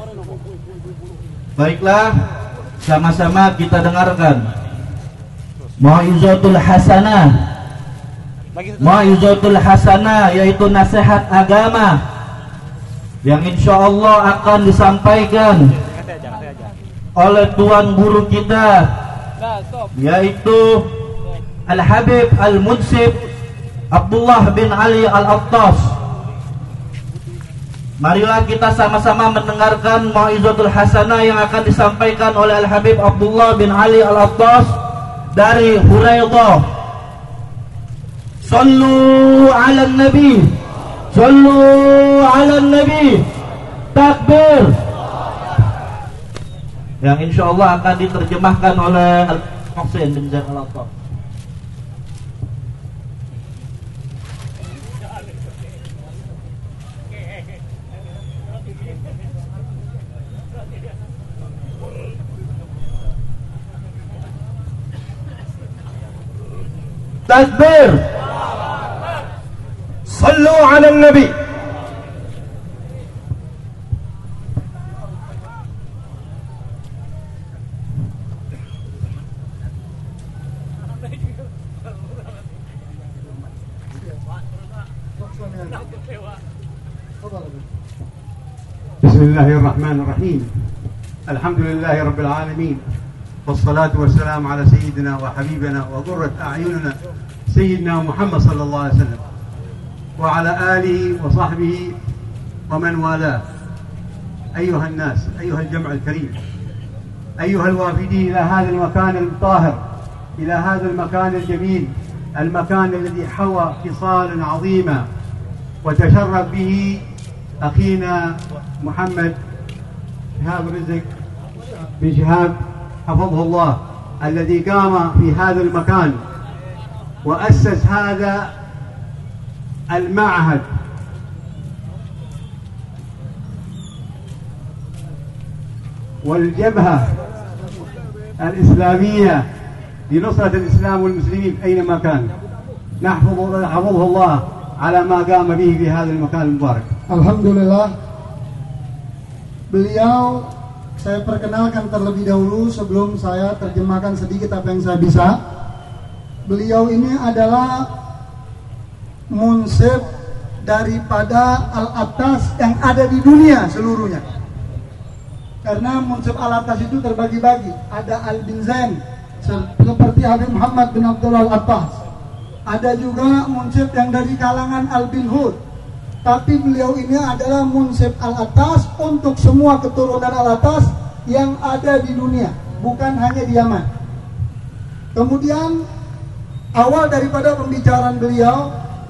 Baiklah, sama-sama kita dengarkan Mau'izatul Hasanah. Mau'izatul Hasanah yaitu nasihat agama yang insya Allah akan disampaikan oleh tuan guru kita, yaitu Al-Habib Al-Munsib Abdullah bin Ali Al-Attas. Marilah kita sama-sama mendengarkan Mau'izatul Hasanah yang akan disampaikan oleh Al-Habib Abdullah bin Ali Al-Attas dari Huraidah. Sallu ala nabi, sallu ala nabi, takbir. Yang insya Allah akan diterjemahkan oleh Al-Muhsin bin Zain Al-Attas. Takbir. Sallu ala nabi. بسم الله الرحمن الرحيم. الحمد لله رب العالمين، والصلاة والسلام على سيدنا وحبيبنا وقرة أعيننا سيدنا محمد صلى الله عليه وسلم، وعلى آله وصحبه ومن والاه. أيها الناس، أيها الجمع الكريم، أيها الوافدين إلى هذا المكان الطاهر، إلى هذا المكان الجميل، المكان الذي حوى خصال عظيمة وتشرف به أخينا محمد شهاب رزق بن شهاب حفظه الله، الذي قام في هذا المكان وأسس هذا المعهد والجبهة الإسلامية لنصرة الإسلام والمسلمين أينما كان. حفظه الله على ما قام به في هذا المكان المبارك. Alhamdulillah, beliau saya perkenalkan terlebih dahulu sebelum saya terjemahkan sedikit apa yang saya bisa. Beliau ini adalah munsib daripada Al-Attas yang ada di dunia seluruhnya. Karena munsib Al-Attas itu terbagi-bagi. Ada Al-Bin Zain seperti Habib Muhammad bin Abdullah Al-Attas. Ada juga munsib yang dari kalangan Al-Bin Hud. Tapi beliau ini adalah munsib Al-Attas untuk semua keturunan Al-Attas yang ada di dunia, bukan hanya di Yaman. Kemudian awal daripada pembicaraan beliau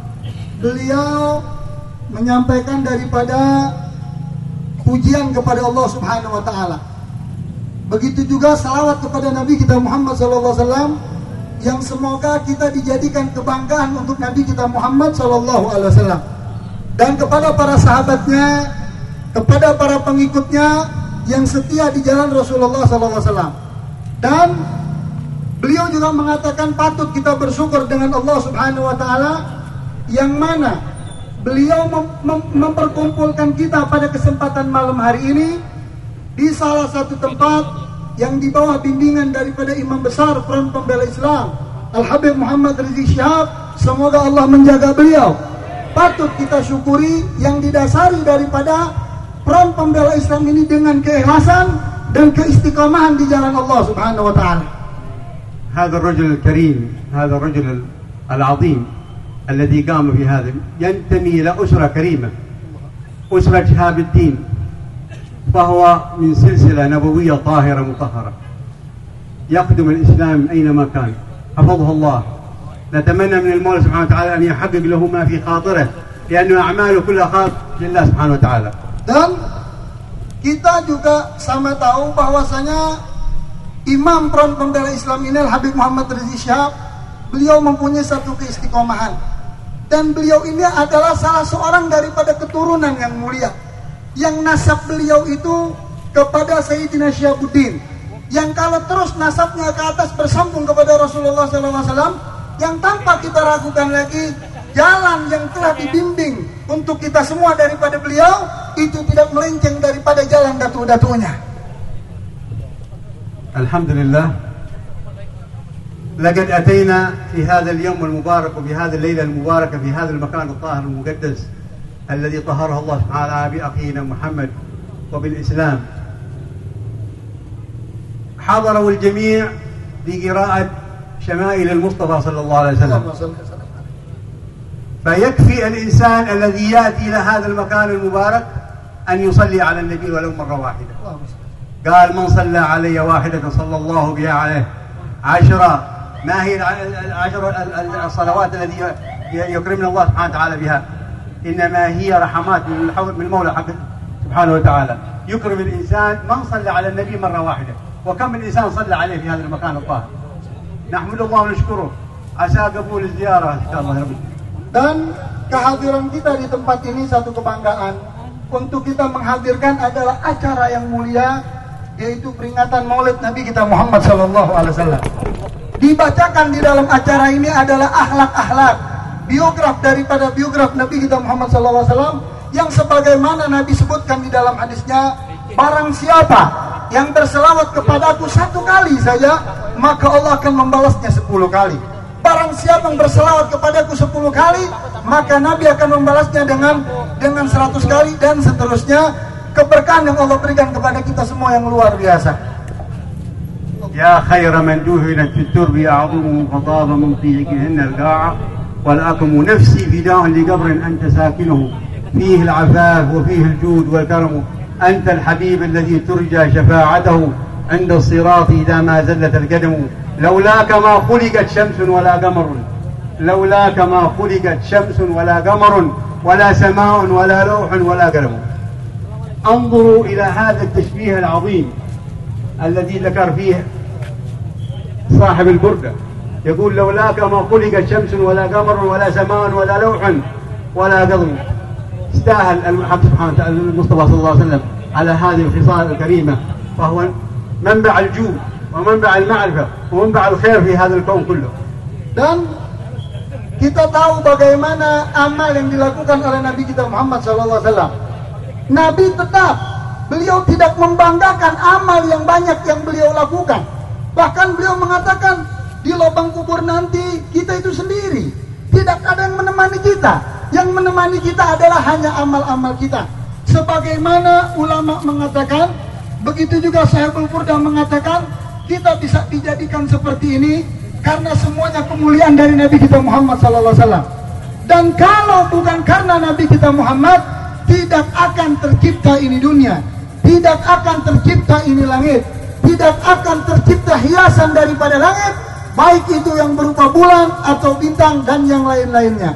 menyampaikan daripada pujian kepada Allah Subhanahu wa taala. Begitu juga salawat kepada Nabi kita Muhammad sallallahu alaihi wasallam, yang semoga kita dijadikan kebanggaan untuk Nabi kita Muhammad sallallahu alaihi wasallam. Dan kepada para sahabatnya, kepada para pengikutnya yang setia di jalan Rasulullah SAW. Dan beliau juga mengatakan patut kita bersyukur dengan Allah Subhanahu Wa Taala, yang mana beliau memperkumpulkan kita pada kesempatan malam hari ini di salah satu tempat yang di bawah bimbingan daripada Imam Besar Front Pembela Islam Al-Habib Muhammad Rizik Syihab. Semoga Allah menjaga beliau. Patut kita syukuri yang didasari daripada Front Pembela Islam ini dengan keikhlasan dan keistiqamahan di jalan Allah Subhanahu wa taala. هذا الرجل الكريم، هذا الرجل العظيم الذي قام في هذا ينتمي إلى أسرة كريمة، أسرة شهاب الدين، فهو من سلسلة نبوية طاهرة مطهرة يخدم الإسلام أينما كان. حفظه الله. نتمنى من المولى سبحانه وتعالى أن يحقق له ما في خاطره، لأن أعماله كلها خاص لله سبحانه وتعالى. Dan kita juga sama tahu bahwasanya Imam Front Pembela Islam ini Habib Muhammad Rizik Syihab, beliau mempunyai satu keistiqomahan, dan beliau ini adalah salah seorang daripada keturunan yang mulia, yang nasab beliau itu kepada Sayyidina Syihabuddin, yang kalau terus nasabnya ke atas bersambung kepada Rasulullah SAW, yang tanpa kita ragukan lagi jalan yang telah dibimbing untuk kita semua daripada beliau, itu tidak melenceng daripada jalan datu-datunya. Alhamdulillah, لقد أتينا في هذا اليوم المبارك وفي هذه الليلة المباركة في هذا المكان الطاهر المقدس الذي طهره الله تعالى بأخينا محمد وبالإسلام. حضروا الجميع لقراءة شمائل المصطفى صلى الله عليه وسلم، فيكفي الإنسان الذي يأتي إلى هذا المكان المبارك أن يصلي على النبي ولو مرة واحدة. قال: من صلى علي واحدة صلى الله بها عليه 10. ما هي 10 الصلوات التي يكرمنا الله سبحانه وتعالى بها؟ إنما هي رحمات من المولى حق سبحانه وتعالى. يكرم الإنسان من صلى على النبي مرة واحدة، وكم من إنسان صلى عليه في هذا المكان الطاهر. نحمد الله ونشكره، عسى قبول الزيارة إن شاء الله يا رب. Dan kehadiran kita di tempat ini satu kebanggaan. Untuk kita menghadirkan adalah acara yang mulia, yaitu peringatan Maulid Nabi kita Muhammad SAW. Dibacakan di dalam acara ini adalah akhlak-akhlak, biograf daripada biograf Nabi kita Muhammad SAW, yang sebagaimana Nabi sebutkan di dalam hadisnya, barang siapa yang berselawat kepadaku 1 kali saja, maka Allah akan membalasnya 10 kali. Barang siapa yang berselawat kepadaku 10 kali, maka Nabi akan membalasnya dengan 100 kali, dan seterusnya. Keberkahan yang Allah berikan kepada kita semua yang luar biasa. يا خير من جهلت في الترب أعظم فطاب من طيقهن القاعة والأكم نفسي فداء لقبر أنت ساكنه فيه العفاف وفيه الجود والكرم أنت الحبيب الذي ترجى شفاعته عند الصراط إذا ما زلت القدم لولاك ما خلقت شمس ولا قمر لولاك ما خلقت شمس ولا قمر ولا سماء ولا لوح ولا قلم. انظروا إلى هذا التشبيه العظيم الذي ذكر فيه صاحب البردة، يقول: لولاك ما خلقت شمس ولا قمر ولا سماء ولا لوح ولا قلم. استاهل الحق سبحانه وتعالى المصطفى صلى الله عليه وسلم على هذه الخصال الكريمة، فهو منبع الجود ومنبع المعرفة ومنبع الخير في هذا الكون كله. Dan kita tahu bagaimana amal yang dilakukan oleh Nabi kita Muhammad SAW. Nabi tetap, beliau tidak membanggakan amal yang banyak yang beliau lakukan. Bahkan beliau mengatakan, di lubang kubur nanti kita itu sendiri, tidak ada yang menemani kita. Yang menemani kita adalah hanya amal-amal kita. Sebagaimana ulama mengatakan, begitu juga Sahibul Burdah mengatakan, kita bisa dijadikan seperti ini karena semuanya kemuliaan dari Nabi kita Muhammad SAW. Dan kalau bukan karena Nabi kita Muhammad, tidak akan tercipta ini dunia, tidak akan tercipta ini langit, tidak akan tercipta hiasan daripada langit, baik itu yang berupa bulan atau bintang dan yang lain-lainnya.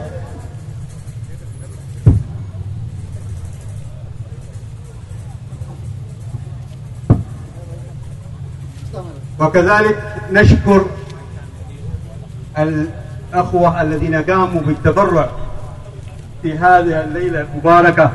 وكذلك نشكر الأخوة الذين قاموا بالتبرع في هذه الليلة المباركة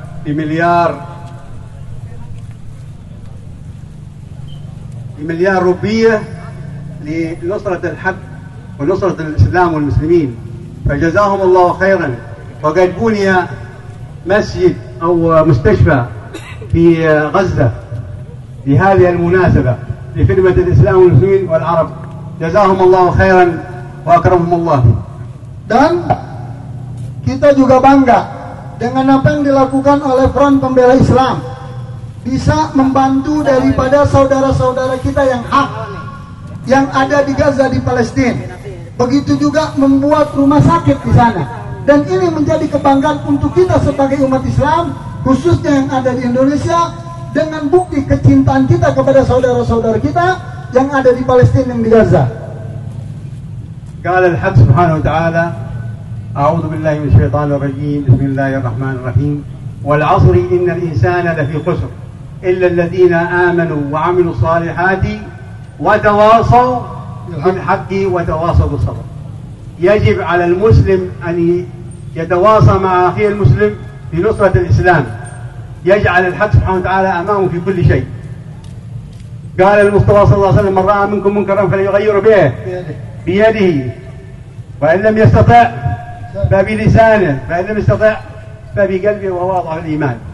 بمليار روبية لنصرة الحق ونصرة الإسلام والمسلمين، فجزاهم الله خيرا. وقد بني مسجد أو مستشفى في غزة بهذه المناسبة لخدمة الإسلام والمسلمين والعرب، جزاهم الله خيرا وأكرمهم الله. Dan kita juga bangga dengan apa yang dilakukan oleh Front Pembela Islam, bisa membantu daripada saudara-saudara kita yang hak yang ada di Gaza di Palestina. Begitu juga membuat rumah sakit di sana. Dan ini menjadi kebanggaan untuk kita sebagai umat Islam, khususnya yang ada di Indonesia, dengan bukti kecintaan kita kepada saudara-saudara kita yang ada di Palestina yang di Gaza. قال الحق سبحانه وتعالى: أعوذ بالله من الشيطان الرجيم، بسم الله الرحمن الرحيم، والعصر إن الإنسان لفي خسر إلا الذين آمنوا وعملوا الصالحات وتواصوا بالحق وتواصوا بالصبر. يجب على المسلم أن يتواصى مع أخيه المسلم في نصرة الإسلام، يجعل الحق سبحانه وتعالى أمامه في كل شيء. قال المصطفى صلى الله عليه وسلم: من رأى منكم منكرا فليغير بيده وإن لم يستطع فبلسانه فإن لم يستطع فبقلبه وهو أضعف الإيمان.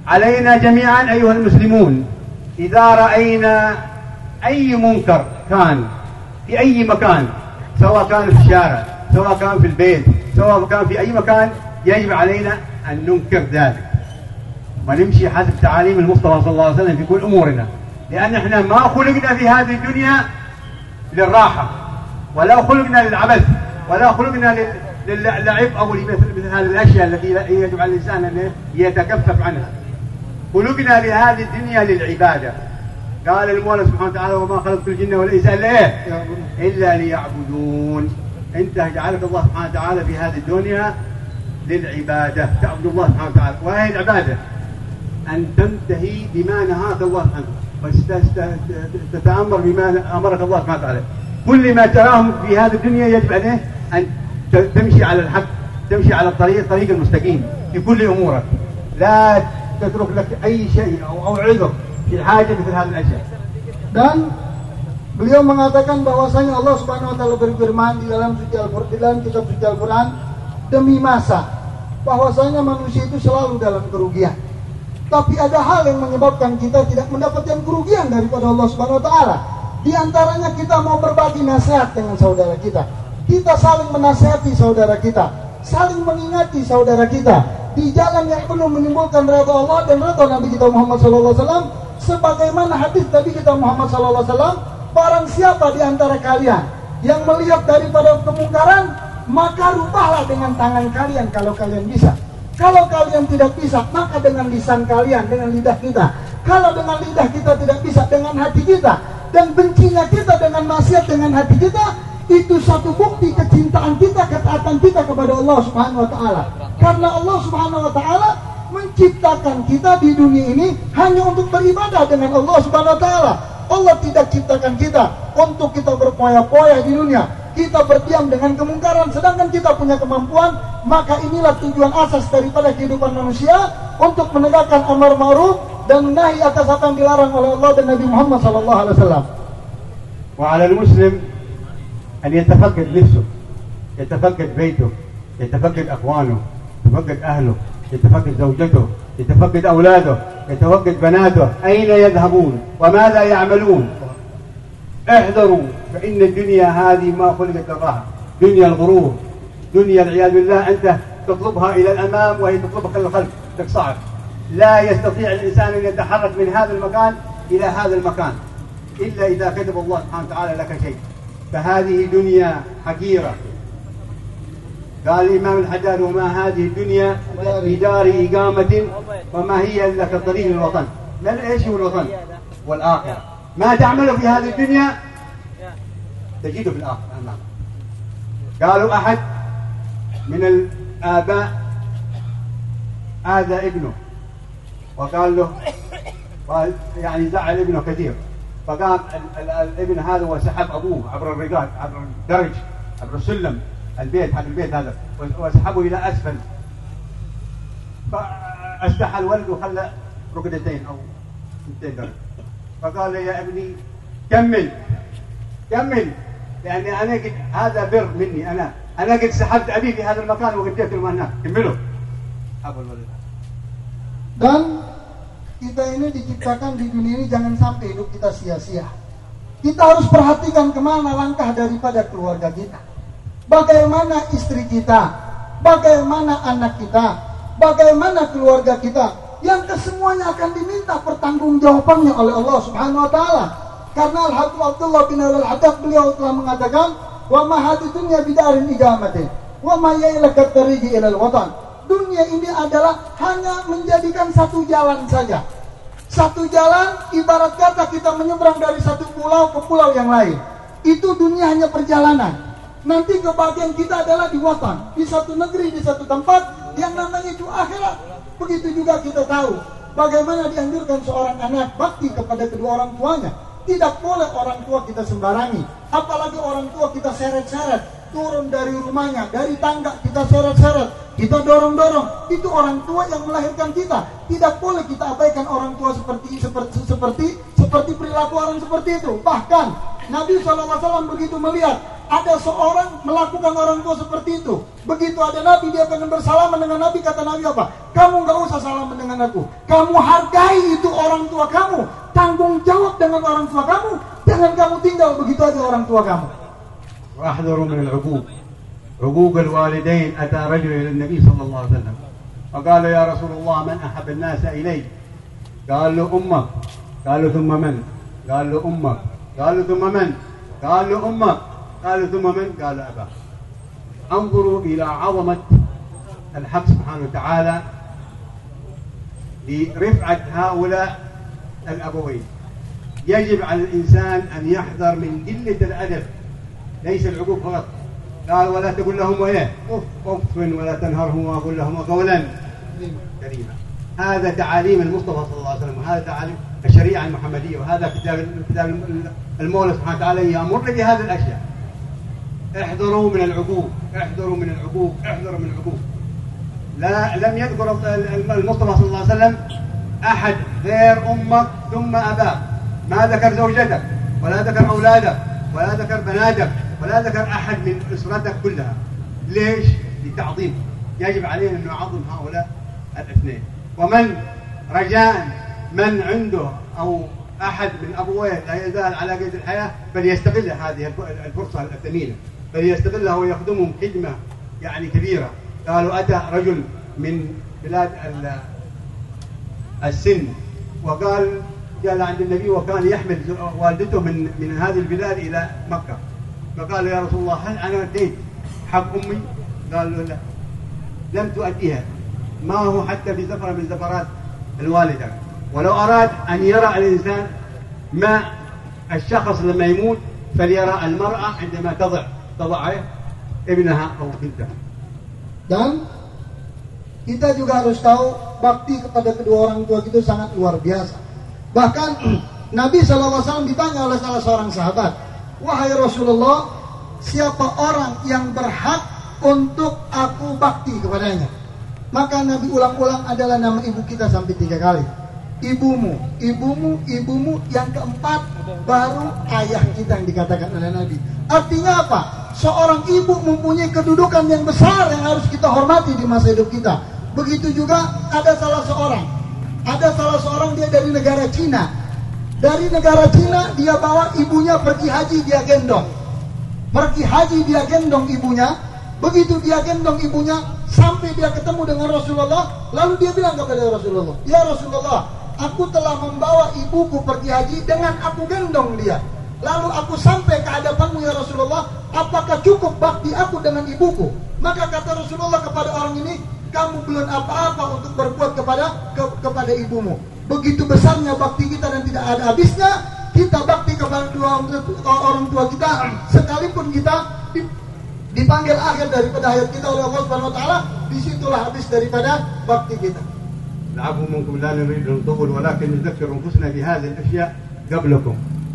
علينا جميعا أيها المسلمون إذا رأينا أي منكر كان في أي مكان، سواء كان في الشارع، سواء كان في البيت، سواء كان في أي مكان، يجب علينا أن ننكر ذلك ونمشي حسب تعاليم المصطفى صلى الله عليه وسلم في كل أمورنا، لأن احنا ما خلقنا في هذه الدنيا للراحة، ولا خلقنا للعبث، ولا خلقنا للعب أو مثل هذه الأشياء التي يجب على الإنسان أن يتكفف عنها. خلقنا لهذه الدنيا للعبادة. قال المولى سبحانه وتعالى: وما خلقت الجن والإنس إلا ليعبدون. أنت جعلك الله سبحانه وتعالى في هذه الدنيا للعبادة، تعبد الله سبحانه وتعالى. وهي العبادة أن تنتهي بما نهاك الله عنه وتتأمر بما أمرك الله سبحانه وتعالى. كل ما تراه في هذه الدنيا يجب عليه أن تمشي على الحق، تمشي على الطريق المستقيم في كل أمورك، لا تترك لك أي شيء أو عذر في حاجة مثل هذه الأشياء. Dan beliau mengatakan bahwasanya Allah Subhanahu wa taala berfirman di dalam kitab suci Al-Qur'an, demi masa bahwasanya manusia itu selalu dalam kerugian. Tapi ada hal yang menyebabkan kita tidak mendapatkan kerugian daripada Allah Subhanahu wa taala. Di antaranya kita mau berbagi nasihat dengan saudara kita. Kita saling menasihati saudara kita, saling mengingati saudara kita di jalan yang penuh menimbulkan ridha Allah dan ridha Nabi kita Muhammad sallallahu alaihi wasallam, sebagaimana hadis Nabi kita Muhammad sallallahu alaihi wasallam, barang siapa di antara kalian yang melihat daripada kemungkaran, maka rubahlah dengan tangan kalian kalau kalian bisa. Kalau kalian tidak bisa, maka dengan lisan kalian, dengan lidah kita. Kalau dengan lidah kita tidak bisa, dengan hati kita. Dan bencinya kita dengan maksiat dengan hati kita, itu satu bukti kecintaan kita, ketaatan kita kepada Allah Subhanahu wa taala. Karena Allah Subhanahu wa taala menciptakan kita di dunia ini hanya untuk beribadah dengan Allah Subhanahu wa taala. Allah tidak ciptakan kita untuk kita berpoya-poya di dunia, kita berdiam dengan kemungkaran, sedangkan kita punya kemampuan. Maka inilah tujuan asas daripada kehidupan manusia, untuk menegakkan amar ma'ruf dan menahi atas apa yang dilarang oleh Allah dan Nabi Muhammad sallallahu alaihi wasallam. Wa 'ala al-muslim أن يتفقد نفسه، يتفقد بيته، يتفقد أخوانه، يتفقد أهله، يتفقد زوجته، يتفقد أولاده، يتفقد بناته، أين يذهبون وماذا يعملون. احذروا، فإن الدنيا هذه ما خلقت للراحة، دنيا الغرور، دنيا العياذ بالله. أنت تطلبها إلى الأمام وهي تطلبك إلى الخلف، تقصعك. لا يستطيع الإنسان أن يتحرك من هذا المكان إلى هذا المكان إلا إذا كتب الله سبحانه وتعالى لك شيء. فهذه دنيا حقيرة. قال الإمام الحجاج: وما هذه الدنيا بدار إقامة وما هي إلا كطريق الوطن. ما إيش هو الوطن والآخرة؟ ما تعمل في هذه الدنيا تجده في الآخرة. قالوا أحد من الآباء آذى ابنه وقال له، يعني زعل ابنه كثير، فقام الابن هذا وسحب ابوه عبر الرقاد، عبر الدرج، عبر السلم البيت، حق البيت هذا، وسحبه الى اسفل. فاستحى الولد وخلى ركدتين او ثنتين درج، فقال: يا ابني كمل، يعني انا قد هذا بر مني، انا قد سحبت ابي في هذا المكان وقديت له هناك، كمله. ابو الولد. Dan kita ini diciptakan di dunia ini jangan sampai hidup kita sia-sia. Kita harus perhatikan kemana langkah daripada keluarga kita. Bagaimana istri kita, bagaimana anak kita, bagaimana keluarga kita, yang kesemuanya akan diminta pertanggungjawabannya oleh Allah Subhanahu wa taala. Karena Al-Habib Abdullah bin Al-Haddad beliau telah mengatakan, wa ma hadhihi dunya bidarin igamatin wa ma yailaka tariji ilal watan. Dunia ini adalah hanya menjadikan satu jalan saja. Satu jalan, ibarat kata kita menyeberang dari satu pulau ke pulau yang lain. Itu dunia hanya perjalanan. Nanti kebahagiaan kita adalah di watan, di satu negeri, di satu tempat yang namanya itu akhirat. Begitu juga kita tahu bagaimana dianjurkan seorang anak bakti kepada kedua orang tuanya. Tidak boleh orang tua kita sembarangi, apalagi orang tua kita seret-seret, turun dari rumahnya, dari tangga kita seret-seret, kita dorong-dorong. Itu orang tua yang melahirkan kita. Tidak boleh kita abaikan orang tua seperti perilaku orang seperti itu. Bahkan Nabi SAW begitu melihat ada seorang melakukan orang tua seperti itu. Begitu ada Nabi, dia akan bersalaman dengan Nabi. Kata Nabi apa? Kamu gak usah salaman dengan aku. Kamu hargai itu orang tua kamu. Tanggung jawab dengan orang tua kamu. Jangan kamu tinggal begitu aja orang tua kamu. واحذروا من العقوق. عقوق الوالدين. أتى رجل إلى النبي صلى الله عليه وسلم فقال يا رسول الله من أحب الناس إلي؟ قال له أمك. قالوا ثم من؟ قال له أمك. قالوا ثم من؟ قال له أمك. قالوا ثم من؟ قال أباك. انظروا إلى عظمة الحق سبحانه وتعالى لرفعة هؤلاء الأبوين. يجب على الإنسان أن يحذر من قلة الأدب، ليس العقوق فقط. قال ولا تقول لهم وإيه أف ولا تنهرهم وأقول لهم قولا كريما. هذا تعاليم المصطفى صلى الله عليه وسلم، وهذا تعاليم الشريعة المحمدية، وهذا كتاب المولى سبحانه وتعالى يأمر بهذه الأشياء. احذروا من العقوق، احذروا من العقوق، احذروا من العقوق. لم يذكر المصطفى صلى الله عليه وسلم أحد غير أمك ثم أباك. ما ذكر زوجتك ولا ذكر أولادك ولا ذكر بناتك ولا ذكر أحد من أسرتك كلها. ليش؟ لتعظيم. يجب علينا أن نعظم هؤلاء الاثنين. ومن رجاء من عنده أو أحد من أبويه لا يزال على قيد الحياة فليستغل هذه الفرصة الثمينة، فليستغلها ويخدمهم خدمة يعني كبيرة. قالوا أتى رجل من بلاد السن وقال جاء عند النبي وكان يحمل والدته من هذه البلاد إلى مكة، فقال يا رسول الله هل أنا أديت حق أمي؟ قال له لا، لم تؤديها، ما هو حتى بزفرة من زفرات الوالدة. ولو أراد أن يرى الإنسان ما الشخص لما يموت فليرى المرأة عندما تضع ابنها أو بنتها. Dan kita juga harus tahu bakti kepada kedua orang tua itu sangat luar biasa. Bahkan Nabi SAW ditanya oleh salah seorang sahabat, wahai Rasulullah, siapa orang yang berhak untuk aku bakti kepadanya? Maka Nabi ulang-ulang adalah nama ibu kita sampai 3 kali. Ibumu, ibumu, ibumu. Yang keempat baru ayah kita yang dikatakan oleh Nabi. Artinya apa? Seorang ibu mempunyai kedudukan yang besar yang harus kita hormati di masa hidup kita. Begitu juga ada salah seorang dia dari negara Cina. Dari negara Cina dia bawa ibunya pergi haji, dia gendong. Pergi haji dia gendong ibunya. Begitu dia gendong ibunya sampai dia ketemu dengan Rasulullah, lalu dia bilang kepada Rasulullah, ya Rasulullah, aku telah membawa ibuku pergi haji dengan aku gendong dia. Lalu aku sampai ke hadapanmu ya Rasulullah, apakah cukup bakti aku dengan ibuku? Maka kata Rasulullah kepada orang ini, kamu belum apa-apa untuk berbuat kepada ibumu. Begitu besarnya bakti kita dan tidak ada habisnya. Kita bakti kepada orang tua kita, sekalipun kita dipanggil akhir daripada hayat kita oleh Allah Subhanahu wa taala, disitulah habis daripada bakti kita. العفو منكم لا نريد أن نطول ولكن نذكر أنفسنا بهذه الأشياء قبلكم.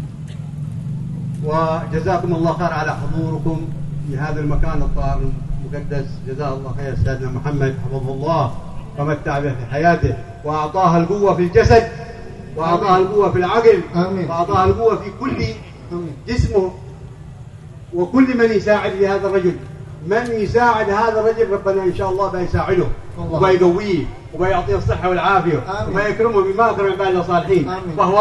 وجزاكم الله خير على حضوركم في هذا المكان الطاهر المقدس. جزاه الله خير سيدنا محمد حفظه الله ومتع به في حياته وأعطاه القوة في الجسد وأعطاه القوة في العقل وأعطاه القوة في كل جسمه. وكل من يساعد لهذا الرجل، من يساعد هذا الرجل ربنا إن شاء الله بيساعده وبيقويه وبيعطيه الصحة والعافية وبيكرمه بما أكرم عباد الصالحين. وهو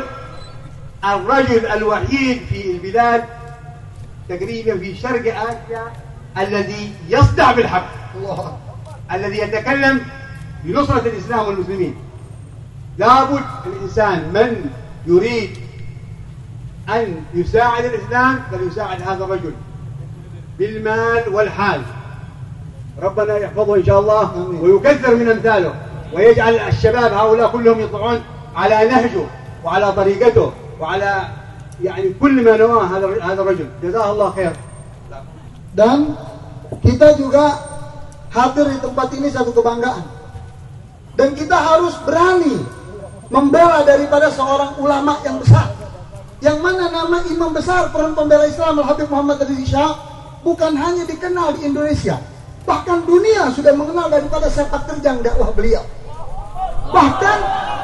الرجل الوحيد في البلاد تقريبا في شرق آسيا الذي يصدع بالحق، الذي يتكلم بنصرة الإسلام والمسلمين. لابد الإنسان من يريد أن يساعد الإسلام فليساعد هذا الرجل بالمال والحال. ربنا يحفظه إن شاء الله ويكثر من أمثاله ويجعل الشباب هؤلاء كلهم يطلعون على نهجه وعلى طريقته وعلى يعني كل ما نواه هذا الرجل. جزاه الله خير. Dan kita juga hadir di tempat ini satu kebanggaan. Dan kita harus berani membela daripada seorang ulama yang besar. Yang mana nama imam besar Front Pembela Islam Al-Habib Muhammad Rizik Syihab bukan hanya dikenal di Indonesia, bahkan dunia sudah mengenal daripada sepak terjang dakwah beliau. Bahkan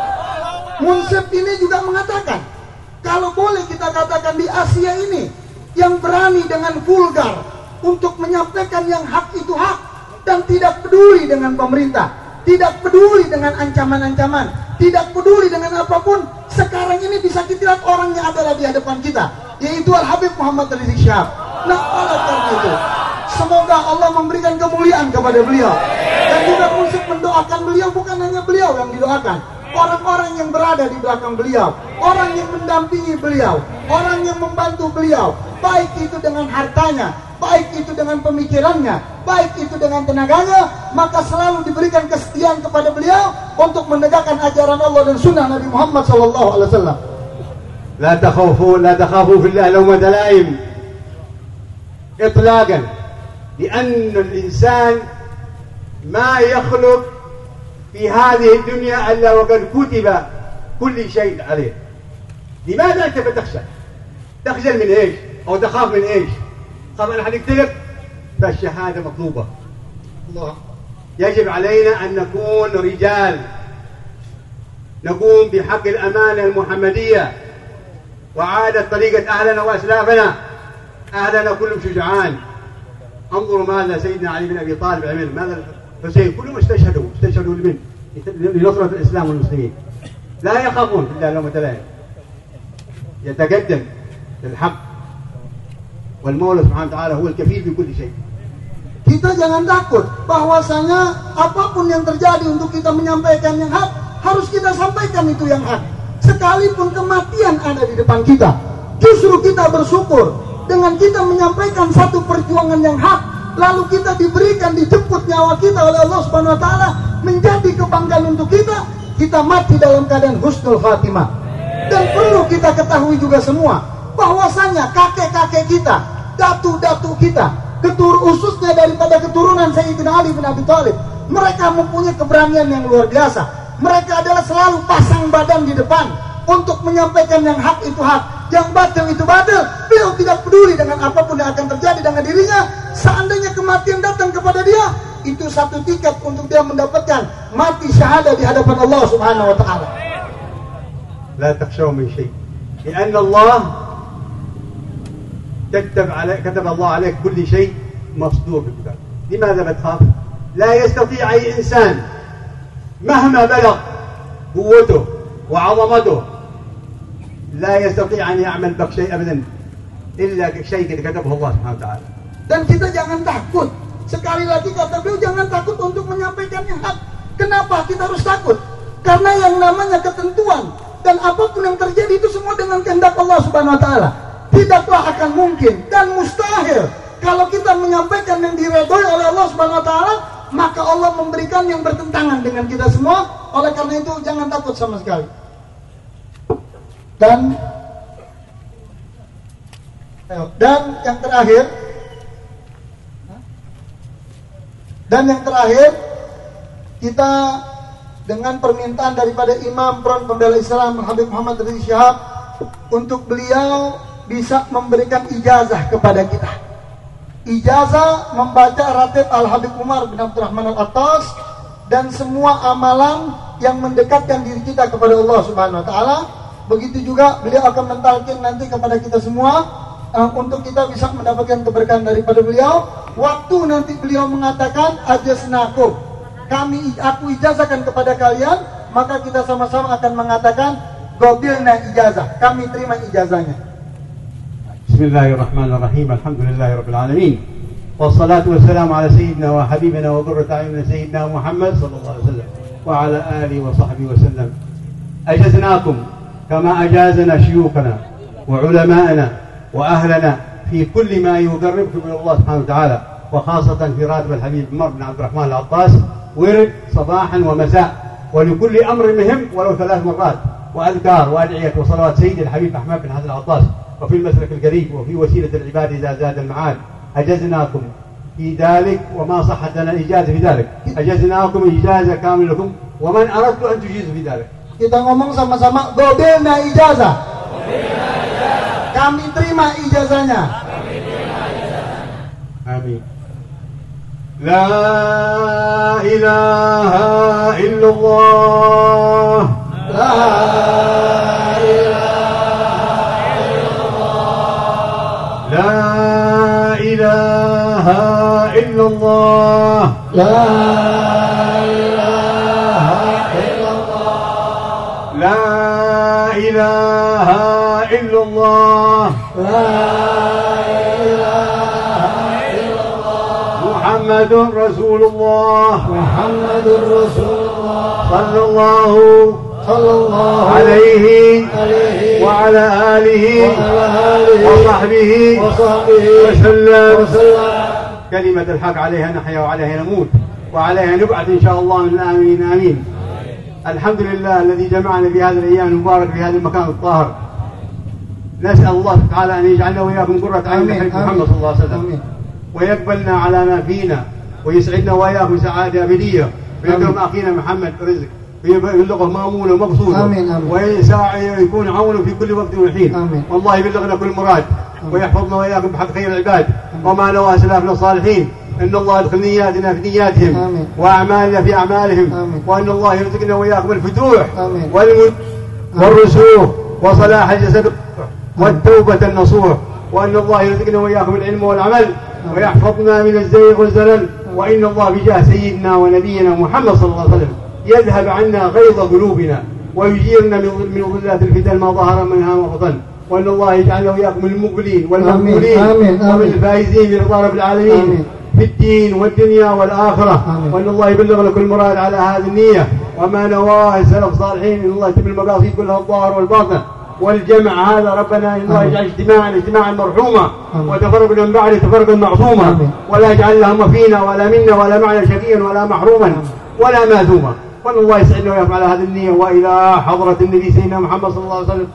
Munsif ini juga mengatakan, kalau boleh kita katakan di Asia ini yang berani dengan vulgar untuk menyampaikan yang hak itu hak dan tidak peduli dengan pemerintah, tidak peduli dengan ancaman-ancaman, tidak peduli dengan apapun. Sekarang ini bisa kita lihat orang yang ada di hadapan kita, yaitu Al-Habib Muhammad Rizik Syihab. Nah, oleh karena itu, semoga Allah memberikan kemuliaan kepada beliau. Dan juga musik mendoakan beliau, bukan hanya beliau yang didoakan, orang-orang yang berada di belakang beliau, orang yang mendampingi beliau, orang yang membantu beliau, baik itu dengan hartanya, baik itu dengan pemikirannya, baik itu dengan tenaganya, maka selalu diberikan kesetiaan kepada beliau untuk menegakkan ajaran Allah dan sunnah Nabi Muhammad SAW. لا تخافوا في الله لومة لائم إطلاقا، لأن الإنسان ما يخلق في هذه الدنيا إلا وقد كتب كل شيء عليه. لماذا أنت بتخشى؟ تخجل من إيش؟ أو تخاف من إيش؟ خاف أن أحد يقتلك؟ فالشهادة مطلوبة. الله يجب علينا أن نكون رجال، نقوم بحق الأمانة المحمدية وعادة طريقة أهلنا وأسلافنا. أهلنا كلهم شجعان. انظروا ماذا سيدنا علي بن أبي طالب عمل، ماذا الحسين، كلهم استشهدوا لنصرة الإسلام والمسلمين. لا يخافون في الله لومة لائم، يتقدم للحق، والمولى سبحانه وتعالى هو الكفيل بكل شيء. Kita jangan takut bahwasanya apapun yang terjadi untuk kita menyampaikan yang hak, harus kita sampaikan itu yang hak. Sekalipun kematian ada di depan kita, justru kita bersyukur dengan kita menyampaikan satu perjuangan yang hak, lalu kita diberikan, dijemput nyawa kita oleh Allah Subhanahu wa taala menjadi kebanggaan untuk kita. Kita mati dalam keadaan husnul khatimah. Dan perlu kita ketahui juga semua bahwasanya kakek-kakek kita, datu-datu kita, khususnya daripada keturunan Sayyidina Ali bin Abi Thalib, mereka mempunyai keberanian yang luar biasa. Mereka adalah selalu pasang badan di depan untuk menyampaikan yang hak itu hak, yang batil itu batil. Beliau tidak peduli dengan apapun yang akan terjadi dengan dirinya. Seandainya kematian datang kepada dia, itu satu tiket untuk dia mendapatkan mati syahadah di hadapan Allah Subhanahu wa taala. لا تخشوا من شيء، لأن الله كتب الله عليك كل شيء مصدور بالكتاب. لماذا بتخاف؟ لا يستطيع أي إنسان مهما بلغ قوته وعظمته، لا يستطيع أن يعمل بك شيء أبدا إلا شيء كتبه الله سبحانه وتعالى. Dan kita jangan takut. Sekali lagi kata beliau, jangan takut untuk menyampaikan yang hak. Kenapa kita harus takut? Karena yang namanya ketentuan dan apapun yang terjadi itu semua dengan kehendak Allah Subhanahu wa taala. Tidaklah akan mungkin dan mustahil kalau kita menyampaikan yang diredhoi oleh Allah Subhanahu wa taala, maka Allah memberikan yang bertentangan dengan kita semua. Oleh karena itu jangan takut sama sekali. Dan yang terakhir kita dengan permintaan daripada Imam Front Pembela Islam Habib Muhammad Rizik Syihab untuk beliau bisa memberikan ijazah kepada kita. Ijazah membaca Ratib Al-Habib Umar bin Abdurrahman Al-Attas dan semua amalan yang mendekatkan diri kita kepada Allah Subhanahu wa taala. Begitu juga beliau akan mentalkin nanti kepada kita semua untuk kita bisa mendapatkan keberkahan daripada beliau. Waktu nanti beliau mengatakan ajasnakum, aku ijazahkan kepada kalian, maka kita sama-sama akan mengatakan qabilna ijazah, kami terima ijazahnya. Bismillahirrahmanirrahim. Alhamdulillahi rabbil alamin. Wassalatu wassalamu ala sayyidina wa habibina wa qurrati a'yunina sayyidina Muhammad sallallahu alaihi wasallam wa ala alihi wa sahbihi wasallam. Ajaznakum kama ajazana syuyukhana wa ulama'ana wa ahlana في كل ما يقربكم من الله سبحانه وتعالى، وخاصة في راتب الحبيب عمر بن عبد الرحمن العطاس ورد صباحا ومساء، ولكل أمر مهم ولو 3 مرات، وأذكار وأدعية وصلوات سيد الحبيب أحمد بن حسن العطاس، وفي المسلك القريب وفي وسيلة العباد إذا زاد المعاد. أجزناكم في ذلك وما صحت لنا إجازة في ذلك، أجزناكم إجازة كاملة لكم ومن أردت أن تجيزوا في ذلك. Kita ngomong sama-sama, qabilna ijazah. Kami terima ijazahnya. Amin. La ilaha illallah. La ilaha illallah. La إلا الله لا إله إلا الله لا إله إلا الله لا إله إلا الله محمد رسول الله محمد رسول الله صلى الله عليه وعلى آله وصحبه وسلم. كلمة الحق عليها نحيا وعليها نموت وعليها نبعث إن شاء الله من الآمين آمين. الحمد لله الذي جمعنا في هذه الأيام المباركة في هذا المكان الطاهر. نسأل الله تعالى أن يجعلنا وإياكم قرة عين لحبيب محمد صلى الله عليه وسلم، ويقبلنا على ما فينا، ويسعدنا وإياكم سعادة أبدية، ويكرم أخينا محمد رزق، ويبلغه مامون ومقصود، ويكون عونه في كل وقت وحين. والله يبلغنا كل مراد، ويحفظنا وإياكم بحق خير العباد وما نوى سلافنا الصالحين. إن الله يدخل نياتنا في نياتهم وأعمالنا في أعمالهم، وأن الله يرزقنا وإياكم الفتوح والرسوخ وصلاح الجسد والتوبة النصوح، وأن الله يرزقنا وإياكم العلم والعمل ويحفظنا من الزيغ والزلل، وإن الله بجاه سيدنا ونبينا محمد صلى الله عليه وسلم يذهب عنا غيظ قلوبنا ويجيرنا من ظلات الفتن ما ظهر منها وبطن، وأن الله يجعلنا وإياكم المقبلين والمقبولين ومن الفائزين برضا رب العالمين في الدين والدنيا والآخرة، وأن الله يبلغنا كل مراد على هذه النية وما نواه السلف الصالحين. إن الله يتم المقاصد كلها الظاهر والباطن، والجمع هذا ربنا إن الله يجعل اجتماعا مرحوما، وتفرقنا من بعد تفرقا معصوما، ولا يجعل اللهم فينا ولا منا ولا معنا شقيا ولا محروما ولا ماثوما. وأن الله يسعدنا ويفعل على هذه النية. وإلى حضرة النبي سيدنا محمد صلى الله عليه وسلم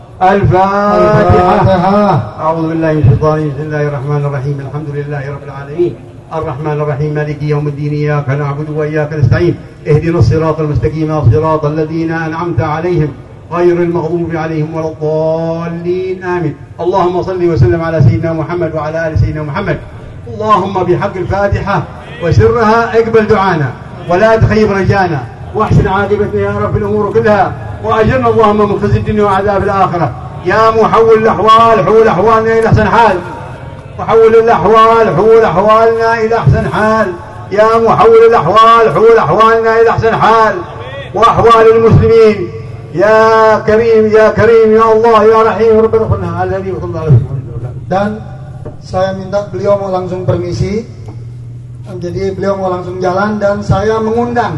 الفاتحة. أعوذ بالله من الشيطان الرجيم. بسم الله الرحمن الرحيم. الحمد لله رب العالمين الرحمن الرحيم مالك يوم الدين. إياك نعبد وإياك نستعين. اهدنا الصراط المستقيم صراط الذين أنعمت عليهم غير المغضوب عليهم ولا الضالين آمين. اللهم صل وسلم على سيدنا محمد وعلى آل سيدنا محمد. اللهم بحق الفاتحة وسرها اقبل دعانا ولا تخيب رجانا، واحسن عاقبتنا يا رب الأمور كلها، وأجرنا اللهم من خزي الدنيا وعذاب الآخرة. يا محول الأحوال حول أحوالنا إلى أحسن حال، وحول الأحوال حول أحوالنا إلى أحسن حال. يا محول الأحوال حول أحوالنا إلى أحسن حال وأحوال المسلمين. يا كريم يا كريم يا الله يا رحيم ربنا اغفرنا على الذي وصلى الله. Dan saya minta beliau mau langsung permisi. Jadi beliau mau langsung jalan, dan saya mengundang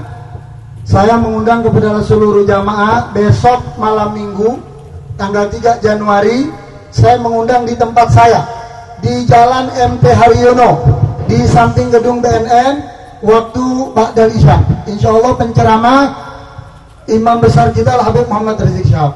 kepada seluruh jamaah besok malam Minggu tanggal 3 Januari saya mengundang di tempat saya di Jalan MT Haryono di samping gedung BNN waktu Ba'dal Isya. Insyaallah penceramah Imam besar kita Al-Habib Muhammad Rizik Syihab.